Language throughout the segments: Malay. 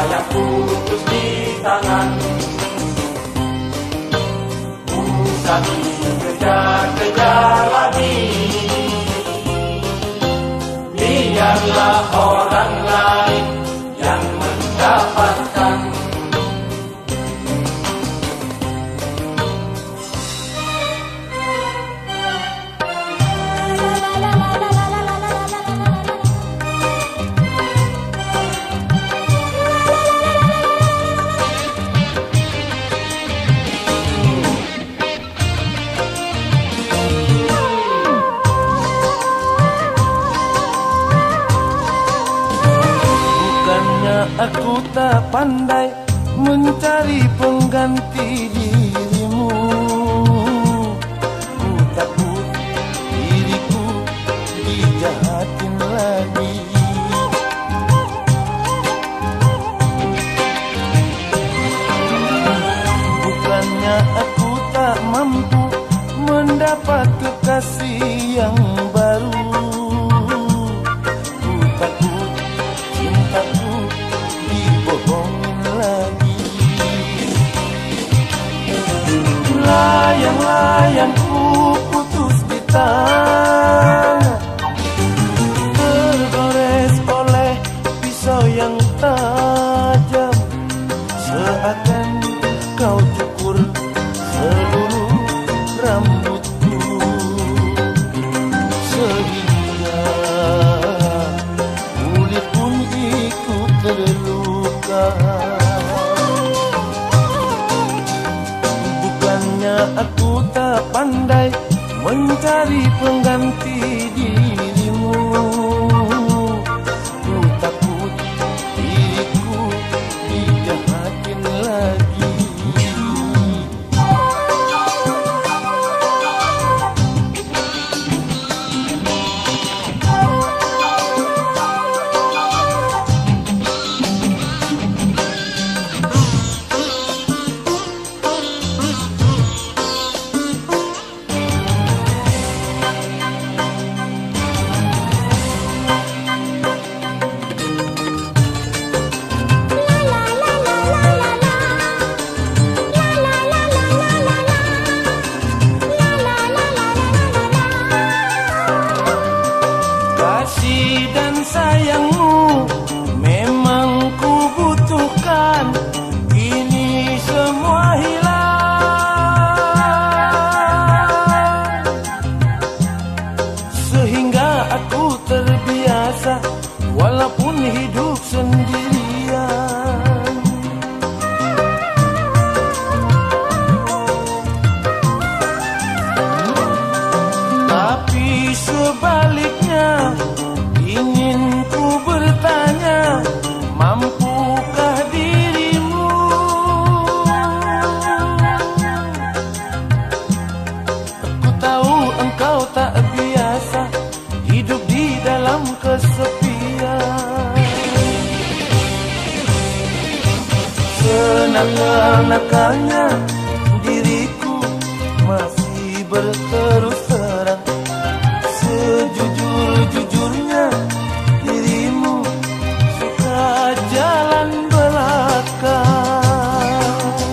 yang putus di tangan. Usah dikejar-kejar lagi, biarlah orang lain yang mendapatkan. Aku tak pandai mencari pengganti dirimu. Ku takut diriku dijahatin lagi. Bukannya aku tak mampu mendapat kekasih yang baru. Ku takut cintaku dibohongin lagi. Layang-layang ku putus di tangan, tergores oleh pisau yang tajam. Seakan kau cukur seluruh rambutku, sehingga kulit pun ikut terluka. Bukannya aku tak pandai mencari pengganti dirimu. Ku takut diriku dijahatin lagi. Kasih dan sayangmu memang ku butuhkan, kini semua hilang. Sehingga aku terbiasa walaupun hidup sendirian. Tapi sebaliknya ingin ku bertanya, mampukah dirimu? Aku tahu engkau tak biasa hidup di dalam kesepian. Senakal-nakalnya diriku masih berterus terang. Sejujur-jujurnya dirimu suka jalan belakang.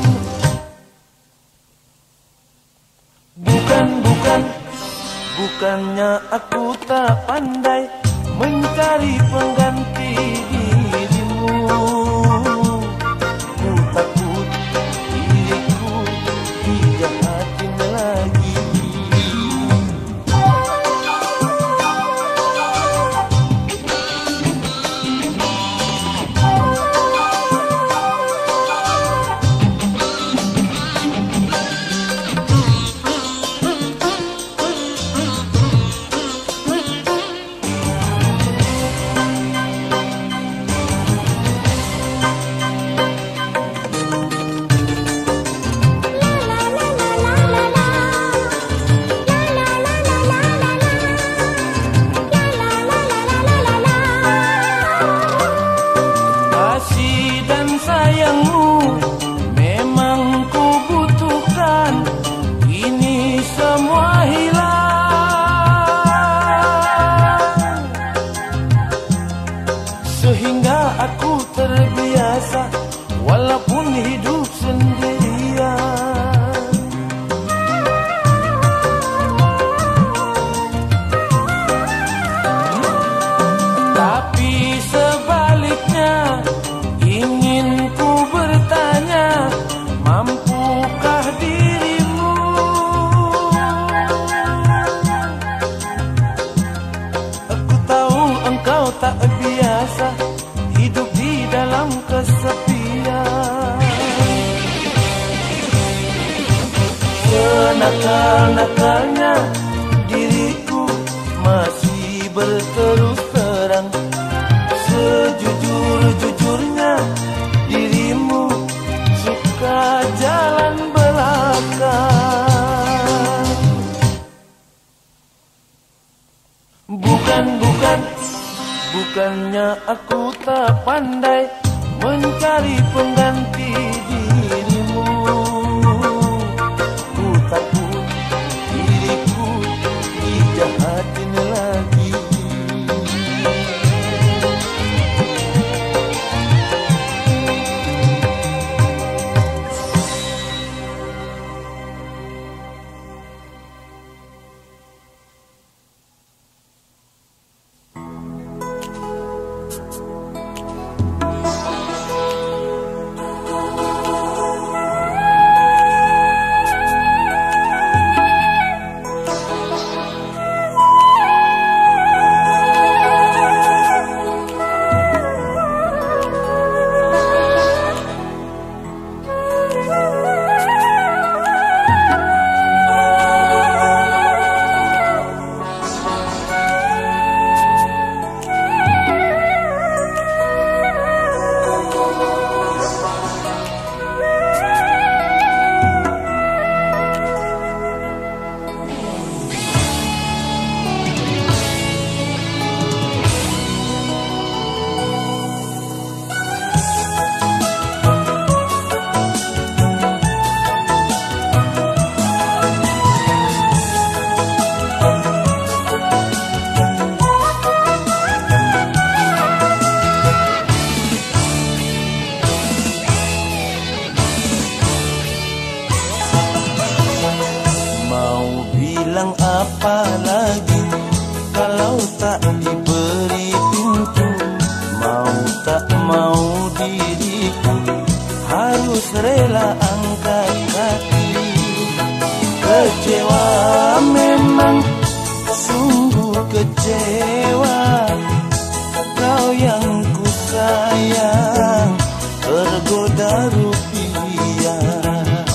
Bukannya aku tak pandai mencari pengganti dirimu. Ku takut diriku dijahatin lagi. tak biasa hidup di dalam kesepian. Senakal-nakalnya diriku masih berterus terang, sejujur-jujurnya dirimu suka jalan belakang. Bukannya aku tak pandai mencari pengganti dirimu. Ku takut diriku dijahatin lagi. Bilang apa lagi kalau tak diberi pintu? Mau tak mau diriku harus rela angkat kaki. Kecewa memang, sungguh kecewa. Kau yang ku sayang tergoda rupiah.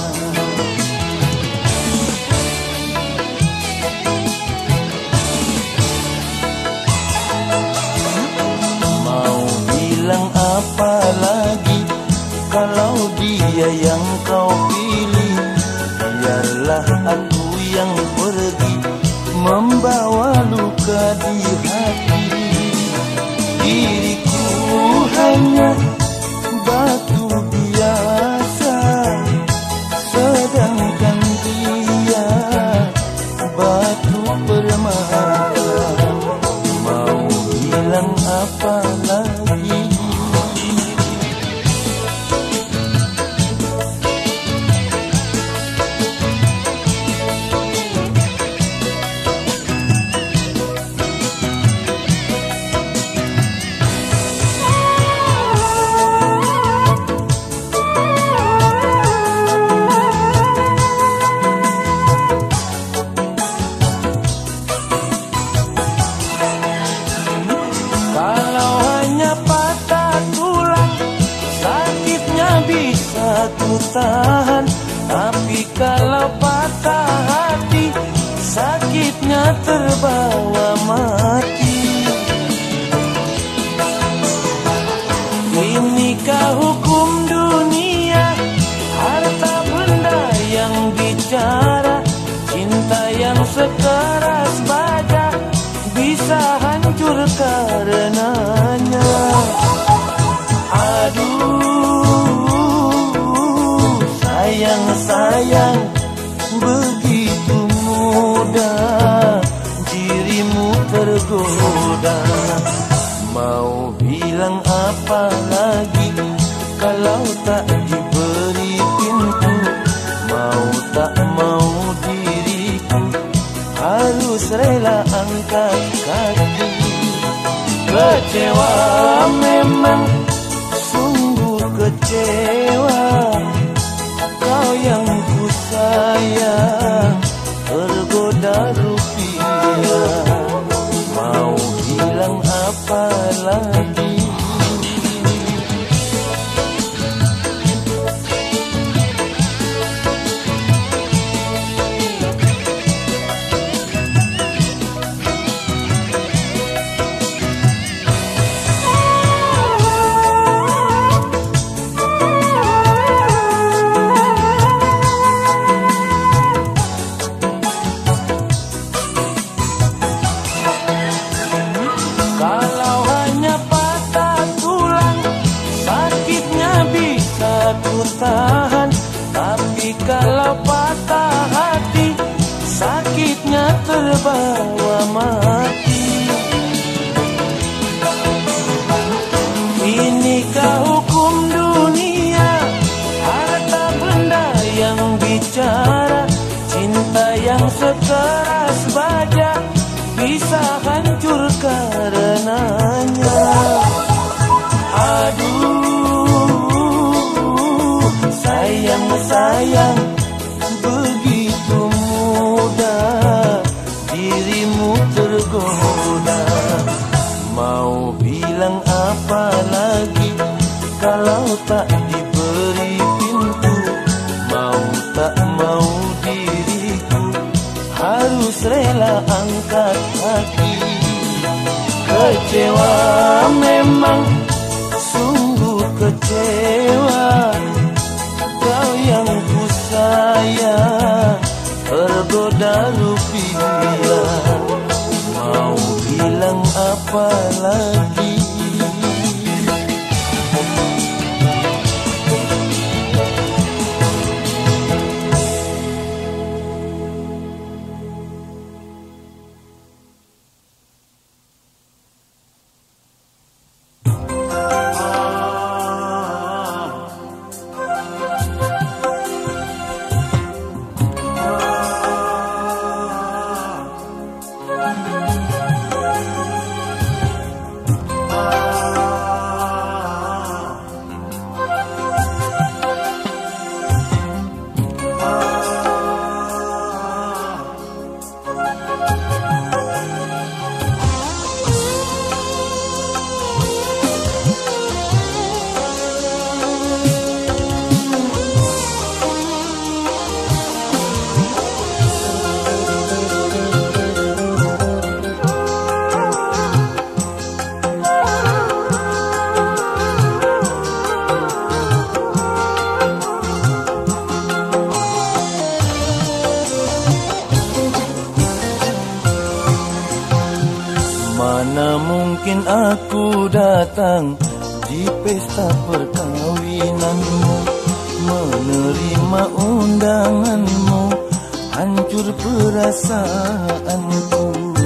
Apalagi kalau dia yang kau pilih, biarlah aku yang pergi membawa luka di hati. Diriku hanya batu biasa, sedangkan dia batu permata. Mau bilang apa lagi? Ku tahan, tapi kalau patah hati, sakitnya terbawa mati. Inikah hukum dunia, harta benda yang bicara, cinta yang sekeras baja bisa hancur karenanya. Sayang, begitu mudah dirimu tergoda. Mau bilang apa lagi kalau tak diberi pintu? Mau tak mau diriku harus rela angkat kaki. Kecewa memang, sungguh kecewa. Kau yang ku sayang tergoda rupiah. Mau bilang apa terbawa mati. Inikah hukum dunia, harta benda yang bicara, cinta yang sekeras baja bisa hancur karenanya. Aduh, sayang, begitu mudah dirimu tergoda. Mau bilang apa lagi kalau tak diberi pintu? Mau tak mau diriku harus rela angkat kaki. Kecewa memang, sungguh kecewa. Kau yang ku sayang tergoda rupiah. Mau bilang apa lagi? Mana mungkin aku datang di pesta perkahwinanmu, menerima undanganmu, hancur perasaanku.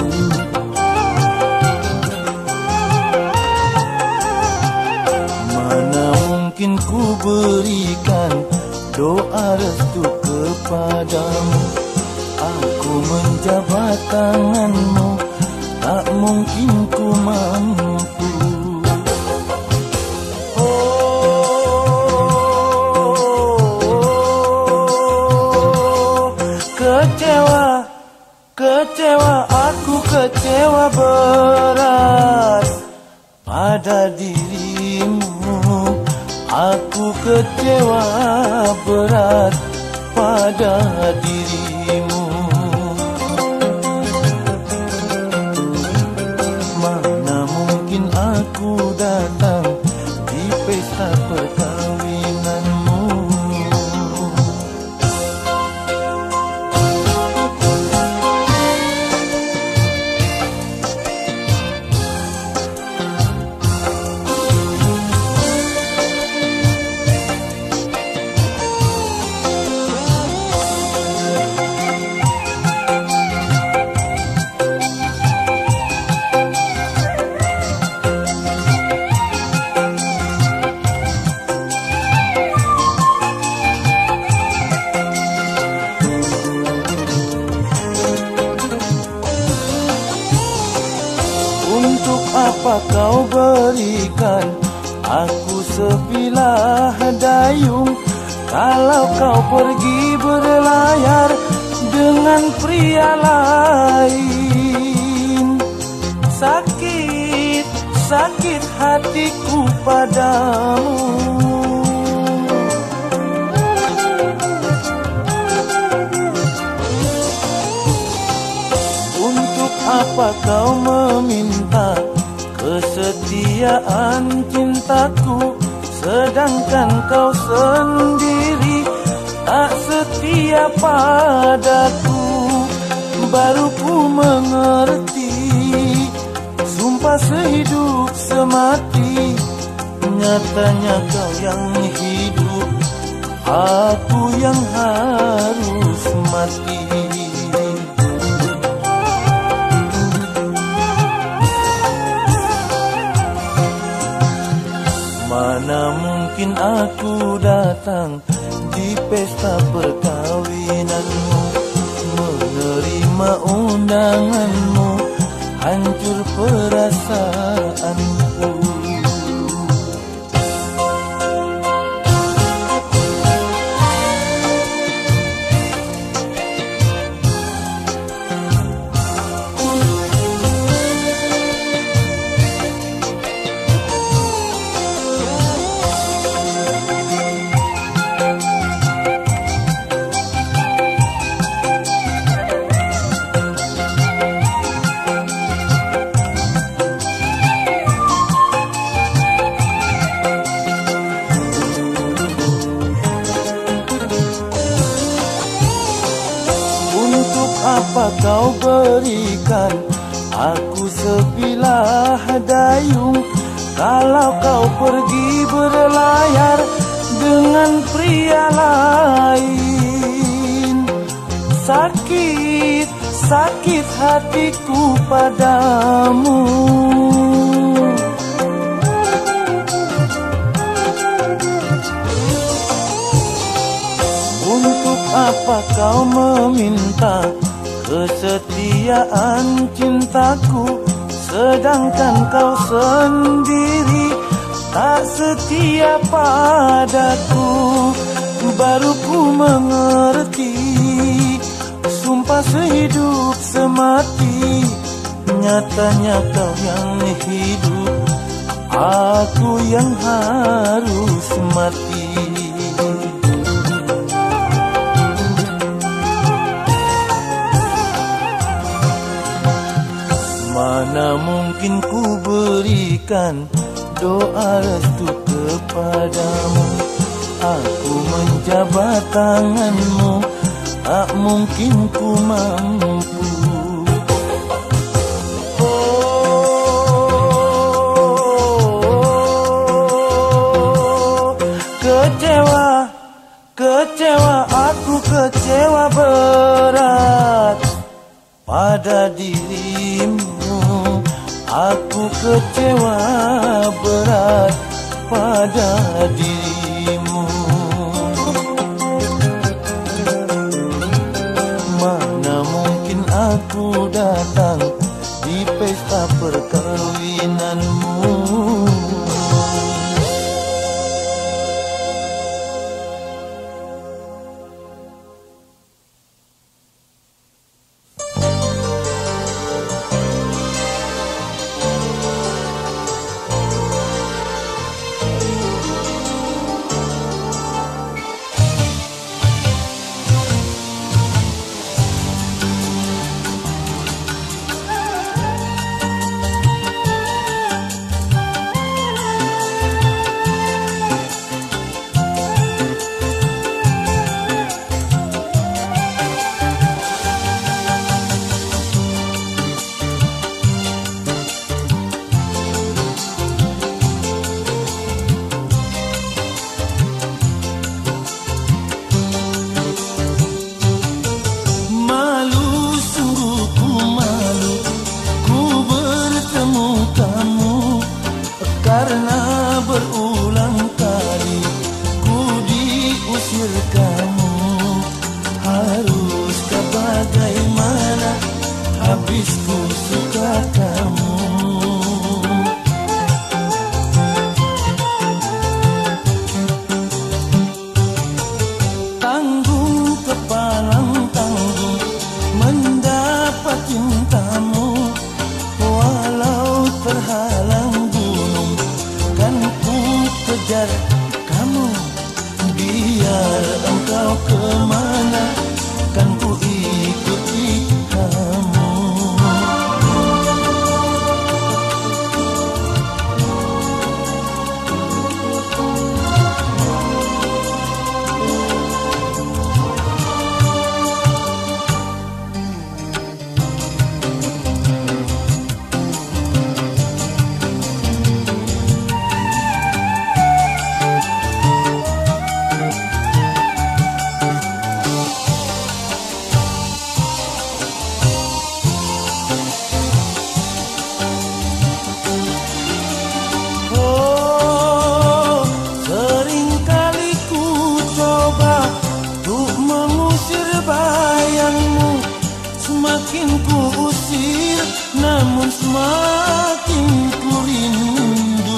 Mana mungkin ku berikan doa restu kepadamu, aku menjabat tanganmu, tak mungkin ku mampu. Kecewa, aku kecewa berat pada dirimu. Aku kecewa berat pada dirimu. Mana mungkin aku datang di pesta perkahwinanmu. Untuk apa kau berikan aku sebilah dayung, kalau kau pergi berlayar dengan pria lain? Sakit hatiku padamu. Untuk apa kau meminta kesetiaan cintaku, sedangkan kau sendiri tak setia padaku? Baru ku mengerti, sumpah sehidup semati, nyatanya kau yang hidup, aku yang harus mati. Mana mungkin aku datang di pesta perkahwinanmu, menerima undanganmu, hancur perasaanku. Apa kau berikan aku sebilah dayung kalau kau pergi berlayar dengan pria lain? Sakit, sakit hatiku padamu. Untuk apa kau meminta kesetiaan cintaku, sedangkan kau sendiri tak setia padaku? Baru ku mengerti, sumpah sehidup semati, nyatanya kau yang hidup, aku yang harus mati. Mana mungkin ku berikan doa restu kepadamu, aku menjabat tanganmu, tak mungkin ku mampu. Oh, kecewa, kecewa, aku kecewa berat pada dirimu. Aku kecewa berat pada dirimu. Mana mungkin aku datang di pesta perkahwinanmu. Karena berulang kali ku diusir kamu, haruskah bagaimana habis ku suka kamu. Tanggung kepalang tanggung mendapat cintamu, walau terhalang kejar kamu, biar engkau kemana kan ku ikuti kamu. Semakin ku usir, namun semakin ku rindu.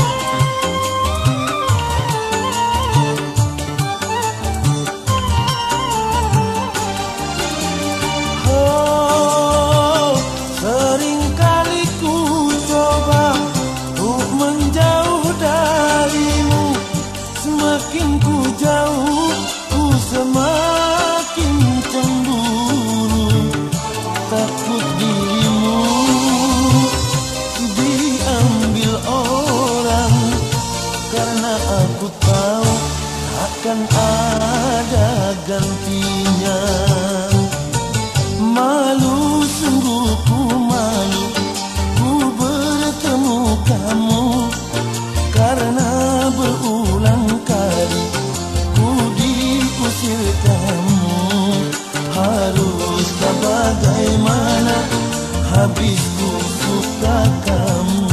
Oh, seringkali ku coba untuk menjauh darimu. Semakin ku jauh, ku semakin cemburu. Takut dirimu diambil orang, karena aku tahu akan ada gantinya. Malu, sungguh ku malu, ku bertemu kamu, karena berulang kali ku diusir kamu. Haruskah bagaimana, habis ku suka kamu.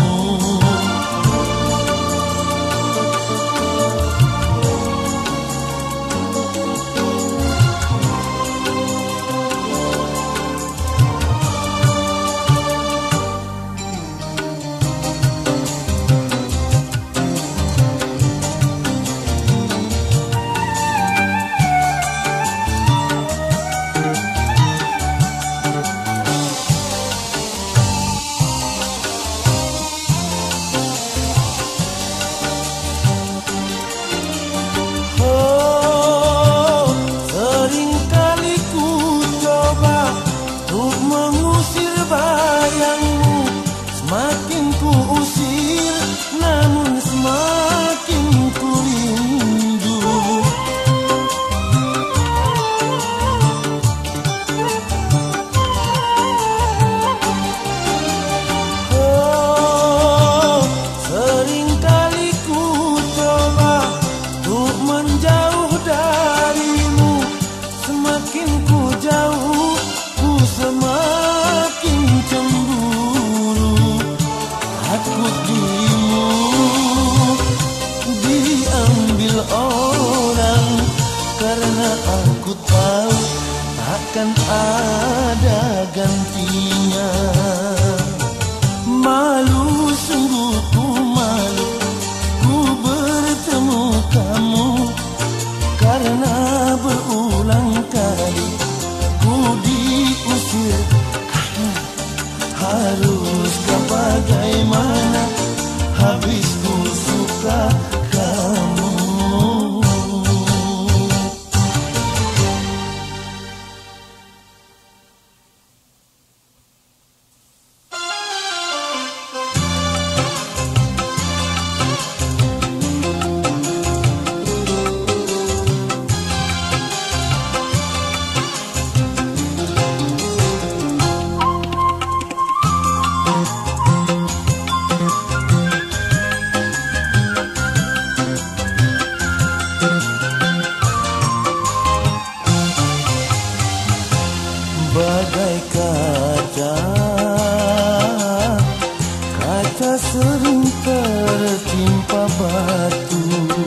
Semakin ku usir, namun semakin ku rindu. Oh, seringkali ku coba untuk menjauh darimu. Semakin ku jauh, ku semakin cemburu. Takut dirimu diambil orang, karena aku tahu takkan ada gantinya. Malu, sungguh ku malu, ku bertemu kamu, karena berulang kali ku diusir kamu. Haruskah bagaimana, habis ku suka kamu. Bagai kaca sering tertimpa batu.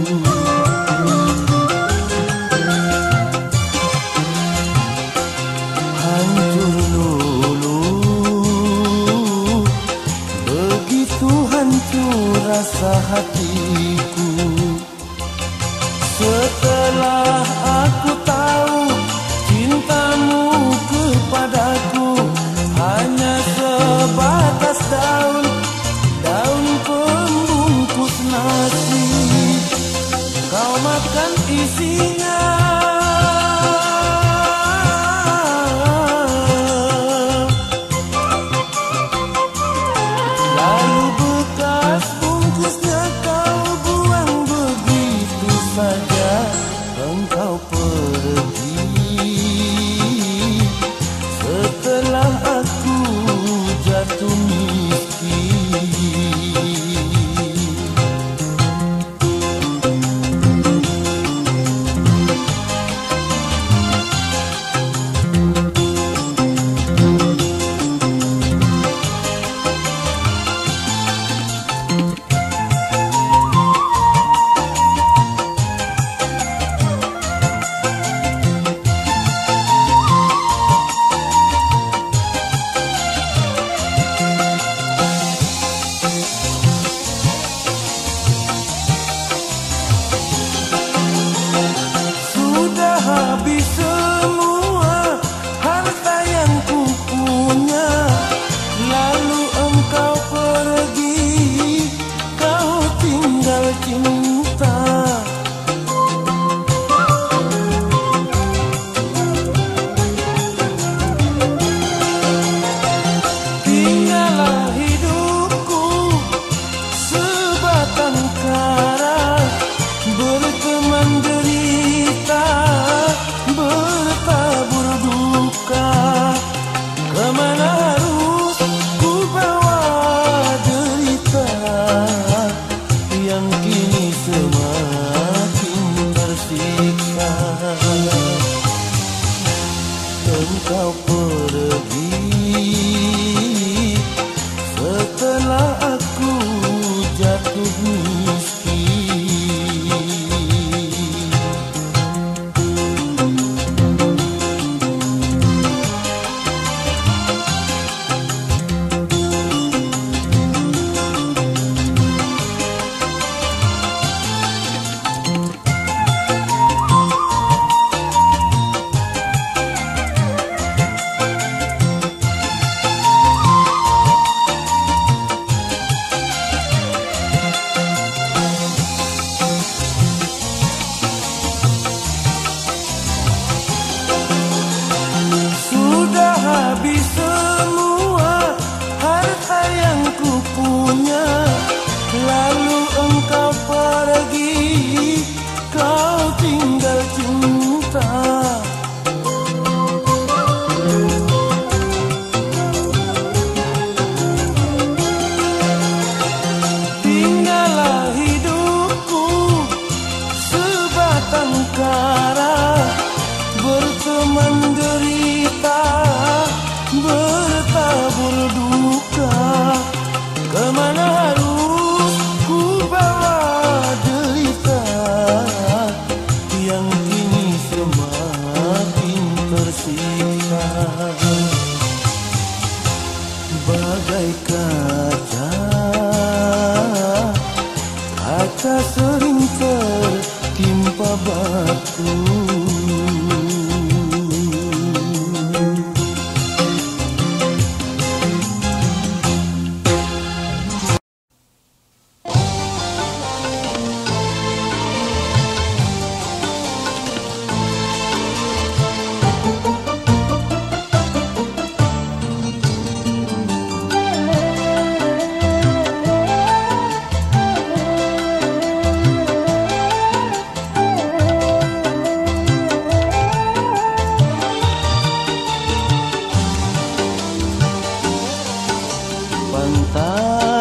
Hancur luluh, begitu hancur rasa hatiku. Setelah aku tahu cintamu kepadaku hanya sebatas daun pembungkus nasi, kau makan isinya. Lalu bekas bungkusnya kau buang.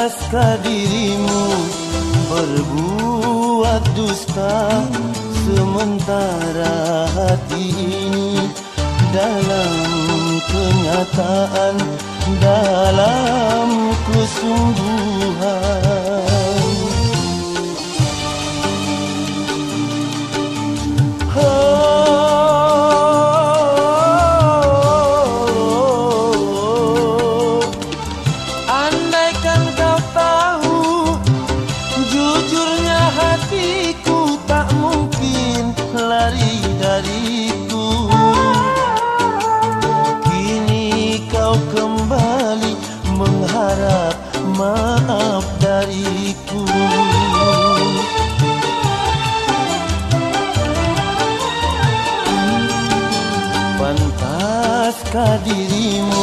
Pantaskah dirimu berbuat dusta, sementara hati ini dalam kenyataan, dalam kesungguhan. Andaikan kau tahu, jujurnya hatiku tak mungkin lari dariku. Kini kau kembali mengharap maaf dariku. Pantaskah dirimu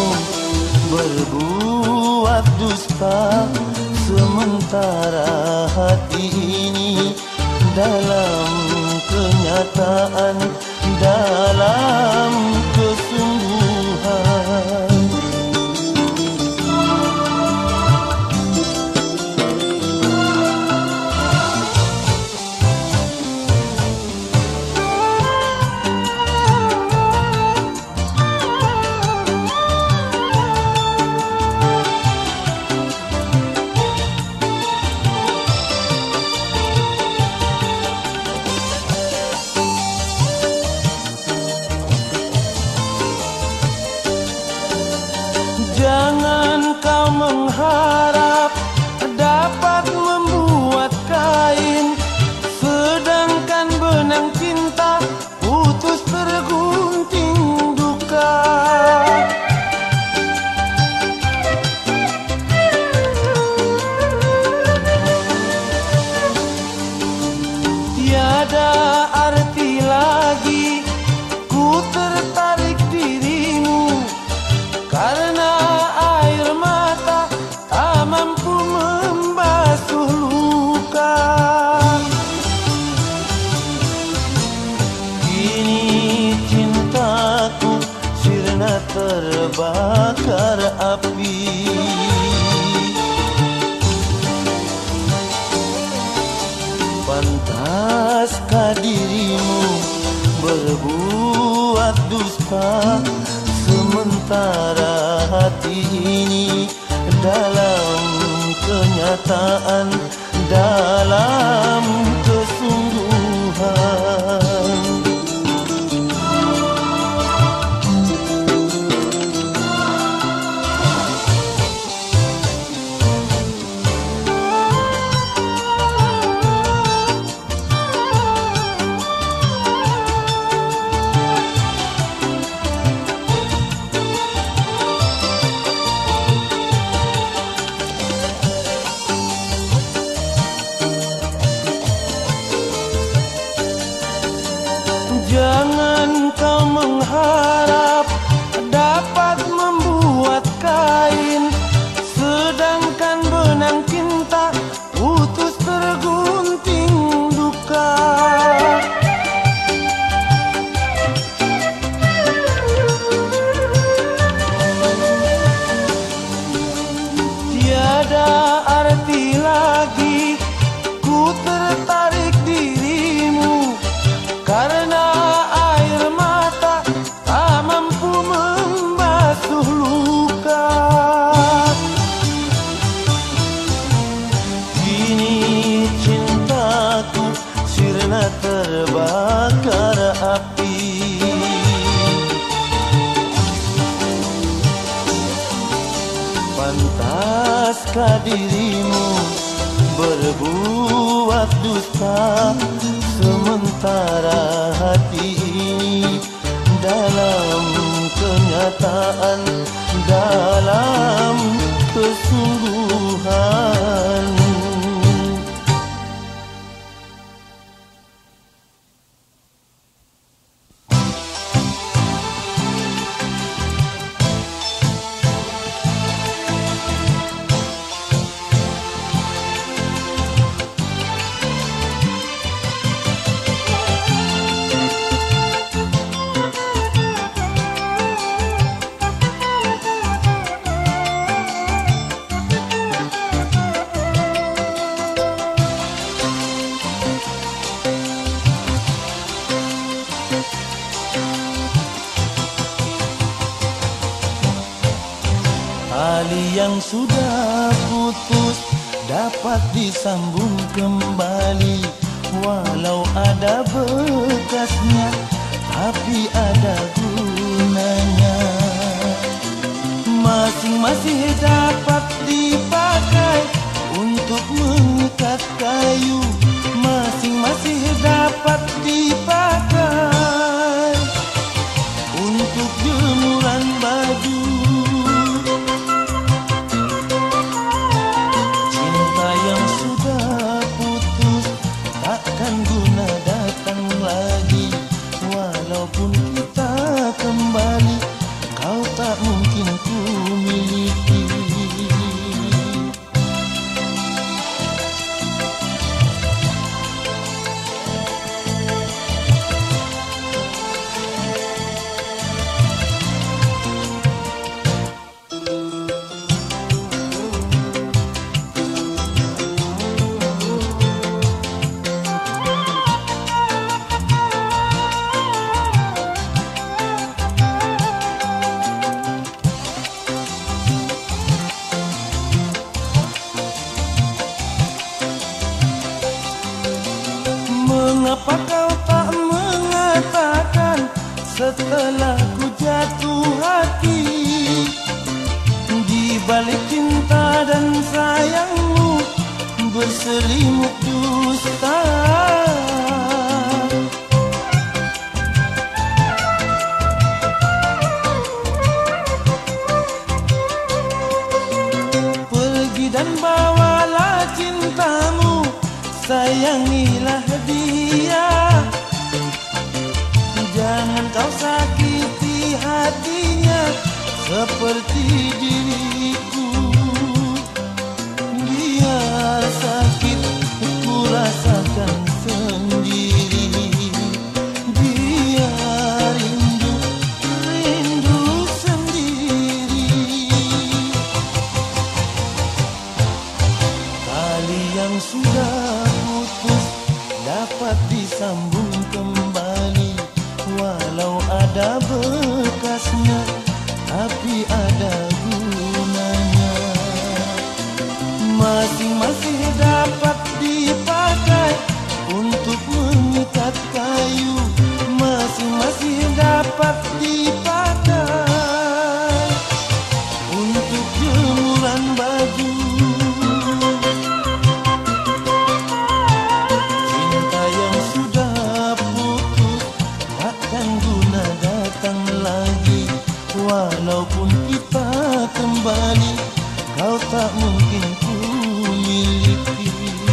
berbuat dusta, sementara hati ini dalam kenyataan, dalam kesungguhan. Jangan kau mengharap dapat membuat kain, sedangkan benang cinta putus tergunting duka. Tiada arti lagi ku tertarik dirimu, karena air mata tak mampu membasuh luka. Kini cintaku sirna terbakar api. Pantaskah dirimu berbuat dusta, sementara hati ini dalam kenyataan, dalam kesungguhan. Jangan kau mengharap dapat membuat kain, sedangkan benang cinta putus tergunting duka. Tiada arti lagi ku tertarik dirimu, karena air mata tak mampu membasuh luka. Kini cintaku sirna terbakar api. Pantaskah dirimu berbuat dusta, sementara hati ini dalam kenyataan, dalam kesungguhan. yang sudah putus dapat disambung kembali, walau ada bekasnya tapi ada gunanya. Masing-masing dapat dipakai untuk mengikat kayu, masing-masing dapat dipakai untuk jemuran baju. Cinta yang sudah putus takkan guna datang lagi, walaupun kita kembali kau tak mungkin ku miliki. Mengapa kau tak mengatakan setelah ku jatuh hati? Di balik cinta dan sayangmu berselimut dusta. Pergi dan bawalah cintamu, sayangilah dia. Jangan kau sakiti hatinya seperti diriku. Biar sakit ku rasakan sendiri, biar rindu, rindu sendiri. Tali yang sudah putus dapat disambung kembali, walau ada bekasnya tapi ada gunanya. Masing-masing dapat dipakai untuk mengikat kayu, masing-masing dapat dipakai untuk jemuran baju. Cinta yang sudah putus takkan guna datang lagi, walaupun kita kembali kau tak mungkin ku miliki.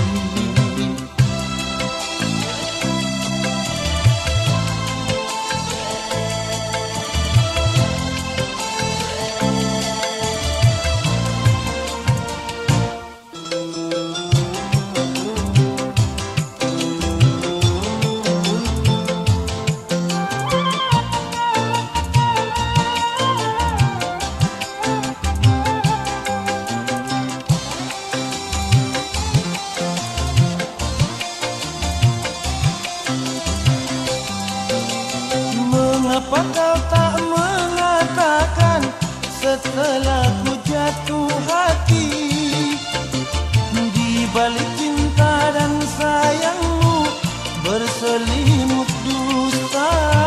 Mengapa kau tak mengatakan setelah ku jatuh hati? Di balik cinta dan sayangmu berselimut dusta.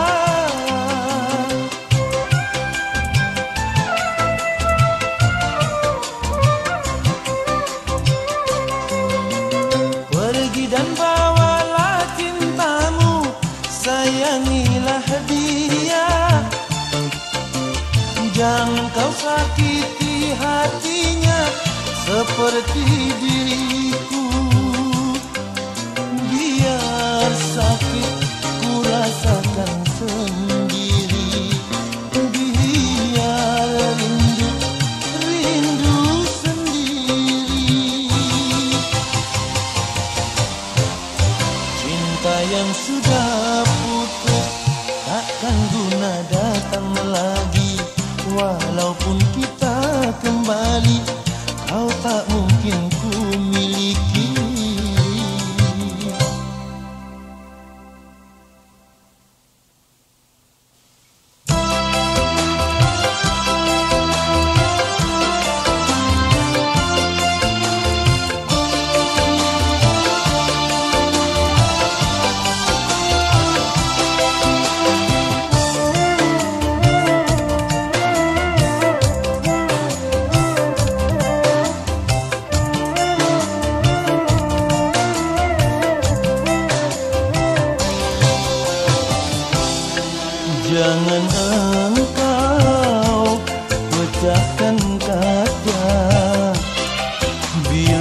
Pergi dan bawalah cintamu, sayangilah dia. Jangan kau sakiti hatinya seperti diriku. Biar sakit ku rasakan sendiri, biar rindu, rindu sendiri. Cinta yang sudah putus takkan guna datang lagi, walaupun kita kembali kau tak mungkin ku miliki.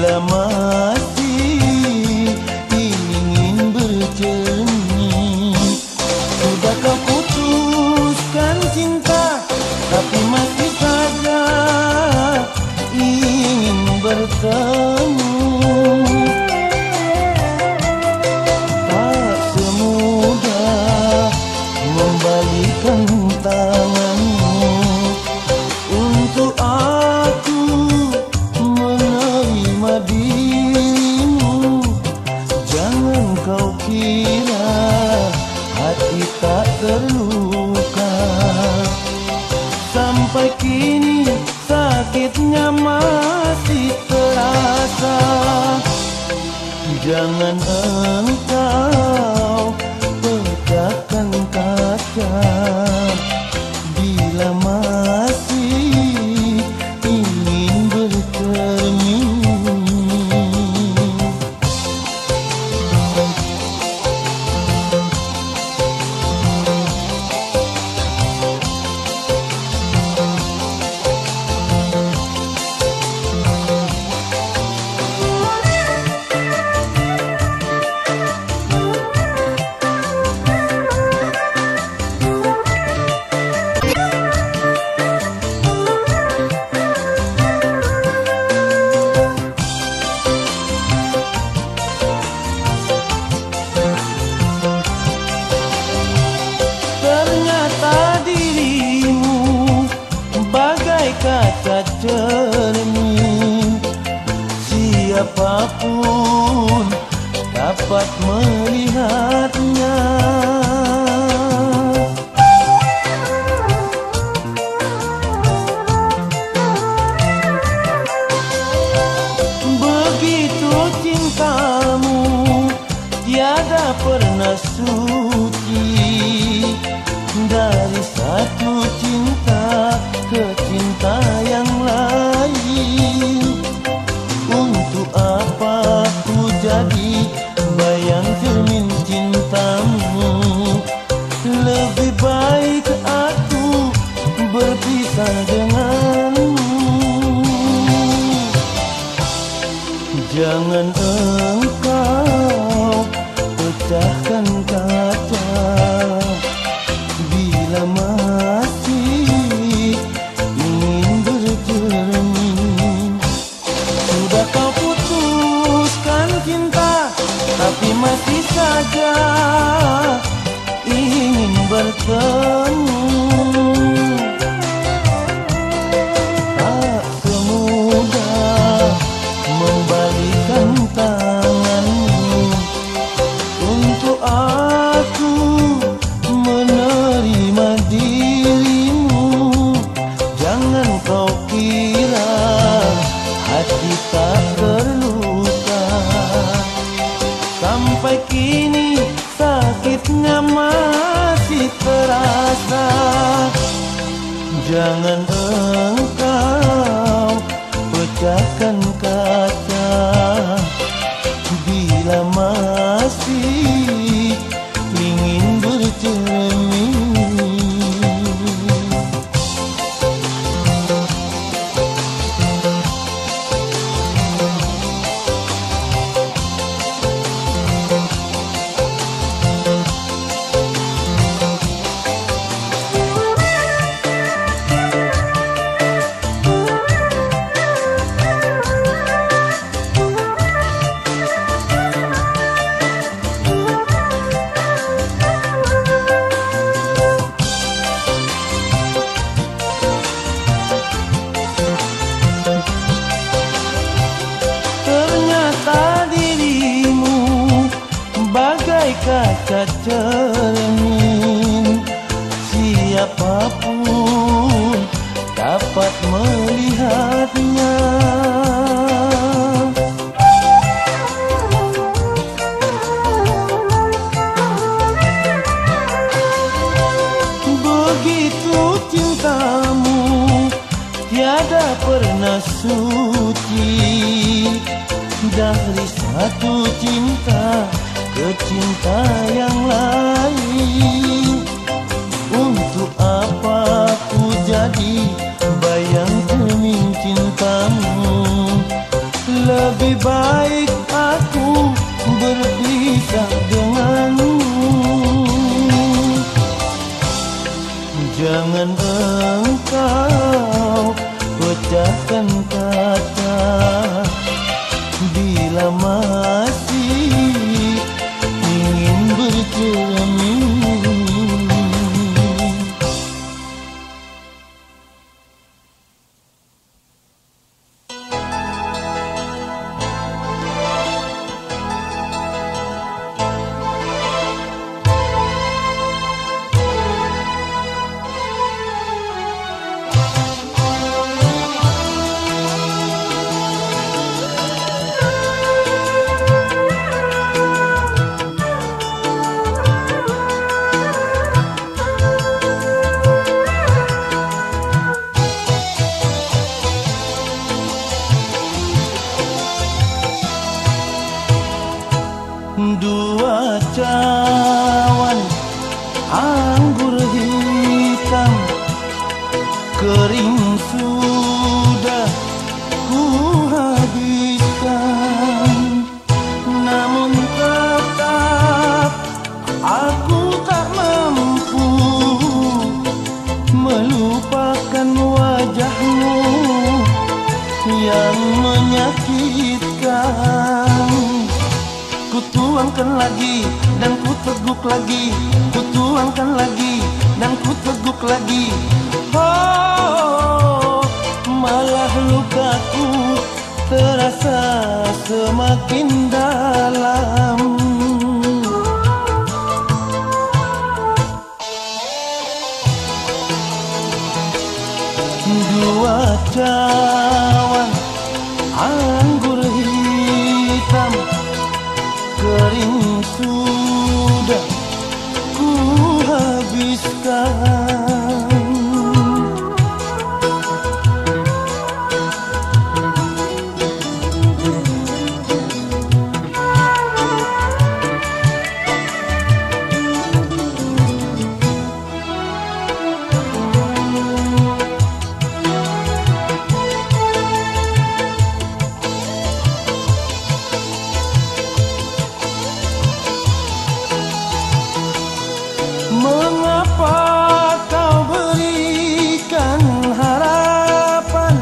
Bila masih ingin bercermin, sudah kau putuskan cinta, tapi masih saja ingin bertemu. Tak semudah membalikan tanganmu untuk aku menerima dirimu. Jangan kau kira hati tak terluka. Sampai kini sakitnya masih terasa. Jangan engkau pecahkan kaca bila masih ingin bercermin. Kaca cermin, siapapun dapat melihatnya. Begitu cintamu tiada pernah suci. Dari satu cinta ke cinta yang lain, untuk apa ku jadi bayang cermin cintamu? Lebih baik aku berpisah denganmu. Jangan engkau pecahkan kaca bila masih ingin bercermin. Sudah kau putuskan cinta, tapi masih saja ingin bertemu. Tak semudah membalikan tanganmu untuk aku menerima dirimu. Jangan kau kira hati tak terluka. Sampai kini sakitnya masih terasa. Jangan engkau pecahkan kaca bila masih ingin bercermin. Kaca cermin, siapapun dapat melihatnya. Begitu cintamu tiada pernah suci. Dari satu cinta ke cinta yang lain, untuk apa ku jadi bayang cermin cintamu? Lebih baik aku berpisah denganmu. Jangan engkau pecahkan kata bila masih ingin bercermin. Dua cawan anggur hitam kering sudah ku habiskan, namun tetap aku tak mampu melupakan wajahmu yang menyakitkan. Ku tuangkan lagi dan ku teguk lagi, ku tuangkan lagi dan ku teguk lagi. Oh, malah lukaku terasa semakin dalam. Dua cawan anggur hitam kering sudah ku habiskan. Mengapa kau berikan harapan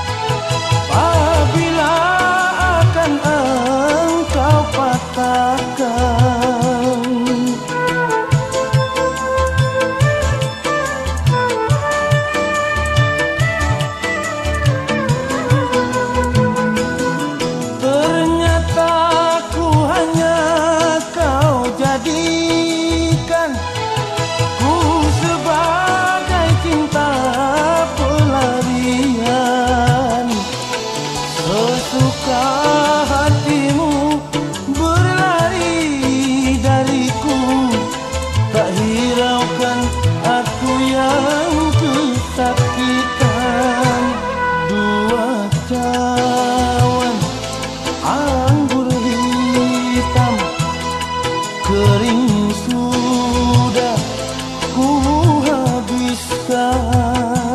apabila akan engkau patahkan? Ternyata ku hanya kau jadikan sebagai cinta pelarian. Sesuka hatimu berlari dariku, tak hiraukan aku yang kesakitan. Dua cawan anggur hitam kering sudah ku habiskan.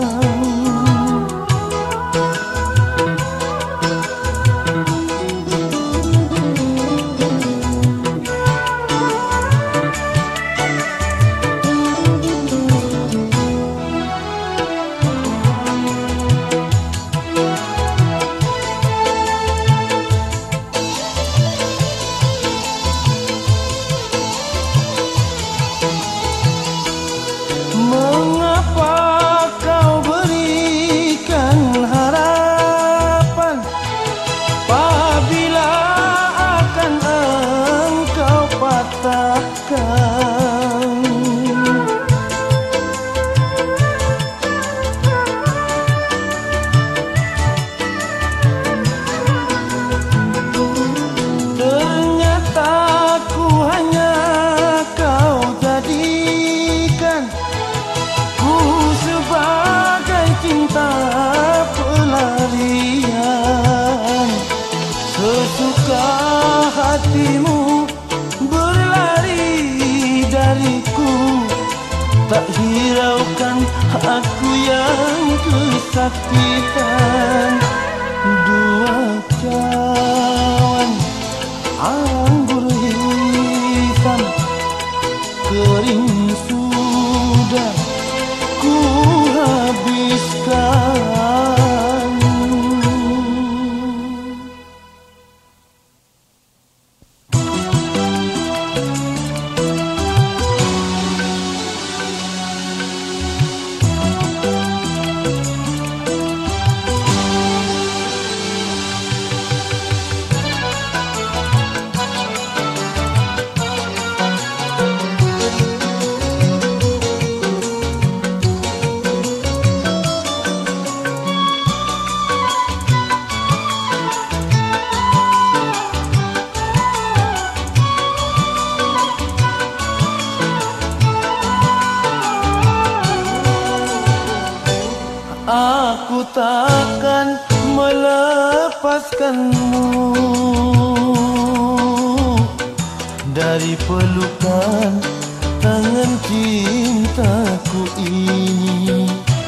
Mengapa kau berikan harapan apabila akan engkau patahkan? Ternyata ku hanya kau jadikan sebagai cinta pelarian. Sesuka hatimu berlari dariku, tak hiraukan aku yang kesakitan. dua cawan anggur hitam kering sudah ku habiskan. Aku takkan melepaskanmu dari pelukan tangan cintaku ini.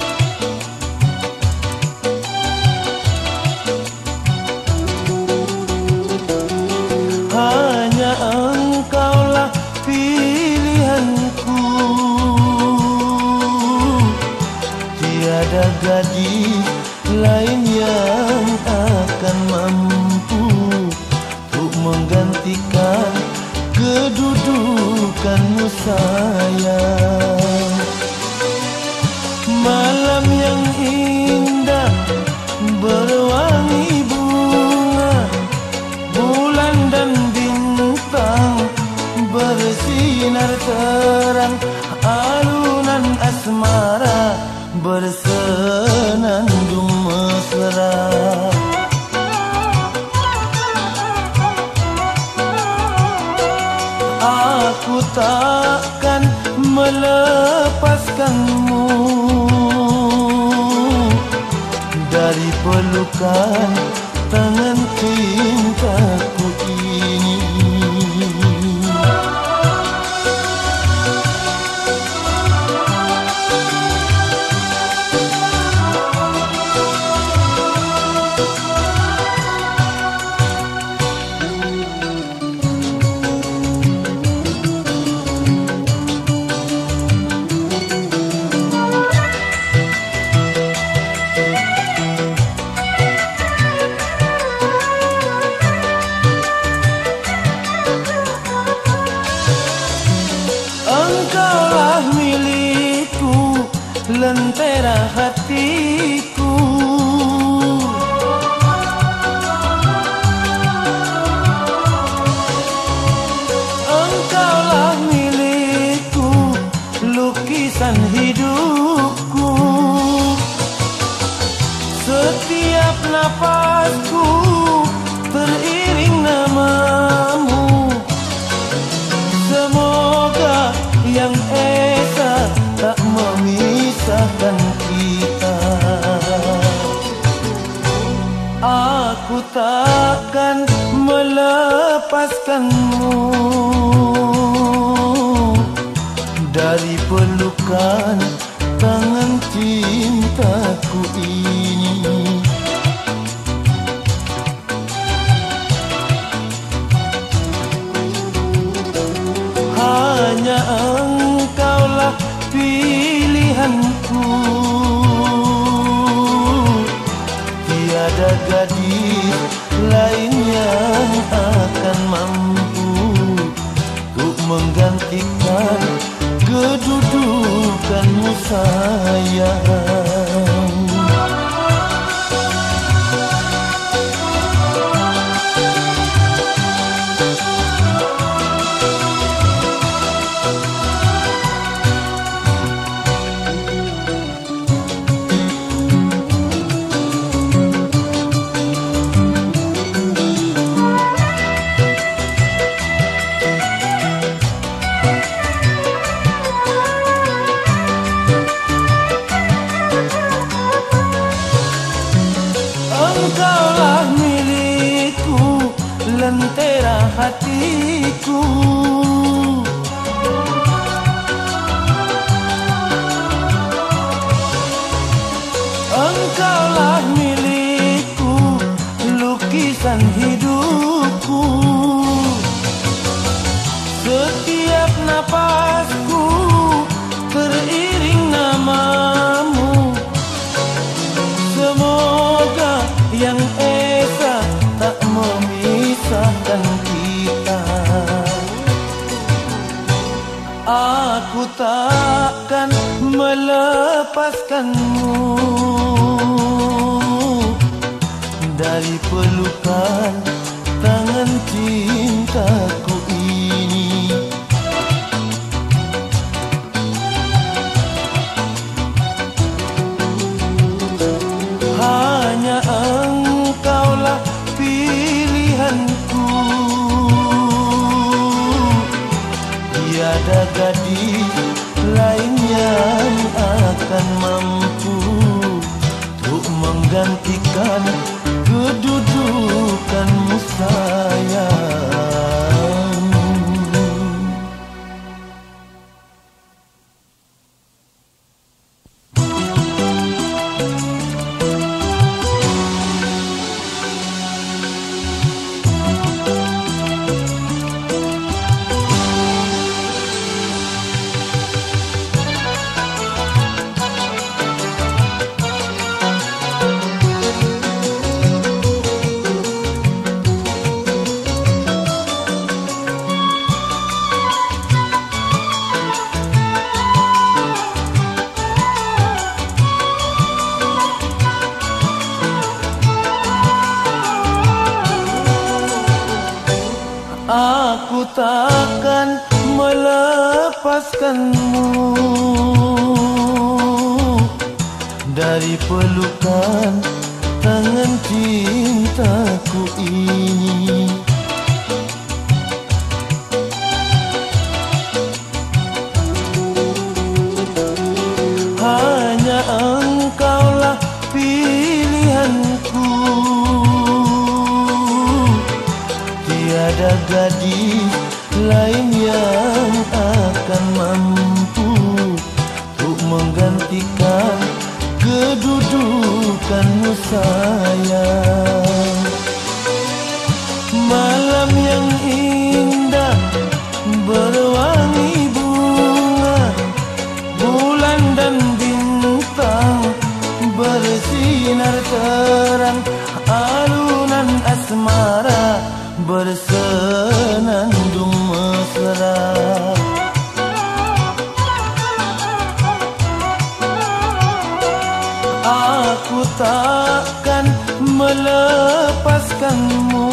Hanya engkaulah pilihanku, tiada gadis lain yang akan mampu untuk menggantikan kedudukanmu sayang. Malam yang indah berwangi bunga, bulan dan bintang bersinar terang, alunan asmara bersenandung mesra. Aku takkan melepaskanmu dari pelukan tangan cintaku ini. Engkaulah milikku, lentera hatiku. Engkaulah milikku, lukisan hidupku. Setiap napasku teriring namamu. Semoga yang esa tak memisahkan kita. Aku takkan melepaskanmu dari pelukan tangan cintaku ini. Hanya engkaulah pilihanku, tiada gadis lain yang akan mampu untuk menggantikan kedudukanmu sayang. Engkaulah milikku, lentera hatiku. Engkaulah milikku, melepaskanmu dari pelukan tangan cintaku ini. Hanya engkaulah pilihanku, tiada gadis lain yang akan mampu untuk menggantikan kedudukanmu sayang. Aku takkan melepaskanmu dari pelukan tangan cintaku ini. Hanya engkaulah pilihanku, tiada gadis lain yang akan mampu untuk menggantikan kedudukanmu sayang. Malam yang indah berwangi bunga, bulan dan bintang bersinar terang, alunan asmara bersenandung mesra. Aku takkan melepaskanmu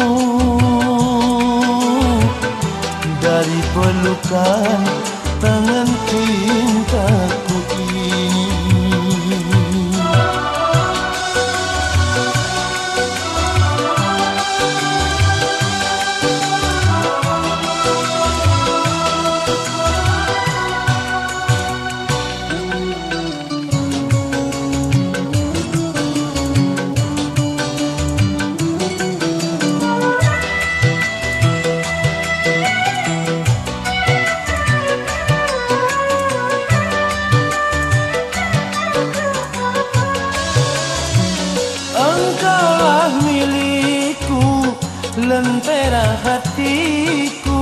dari pelukan tangan cintaku ini. Engkaulah milikku, lentera hatiku,